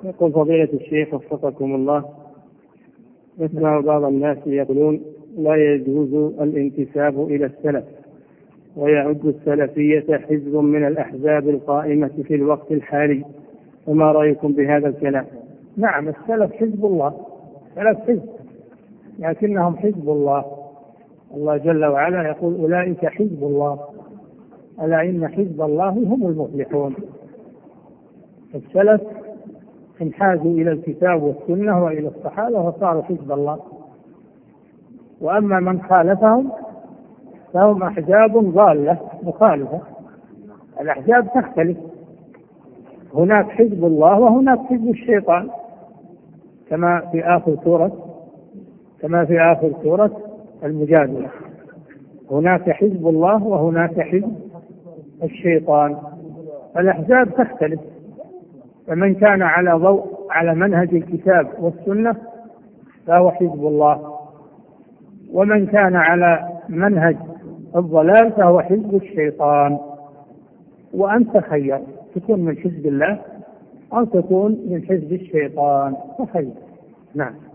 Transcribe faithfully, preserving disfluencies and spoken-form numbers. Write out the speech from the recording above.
يقول فضيلة الشيخ وفقكم الله، نسمع بعض الناس يقولون لا يجوز الانتساب إلى السلف، ويعد السلفية حزب من الأحزاب القائمة في الوقت الحالي، فما رأيكم بهذا الكلام؟ نعم، السلف حزب الله، السلف حزب لكنهم حزب الله. الله جل وعلا يقول أولئك حزب الله، ألا إن حزب الله هم المفلحون. السلف انحازوا إلى الكتاب والسنة وإلى الصحابة وصاروا حزب الله، وأما من خالفهم فهم أحزاب ضالة مخالفة. الأحزاب تختلف، هناك حزب الله وهناك حزب الشيطان، كما في آخر سورة كما في آخر سورة المجادلة، هناك حزب الله وهناك حزب الشيطان. الأحزاب تختلف، فمن كان على ضوء على منهج الكتاب والسنة فهو حزب الله، ومن كان على منهج الضلال فهو حزب الشيطان. وأنت خير، تكون من حزب الله أو تكون من حزب الشيطان، فخير. نعم.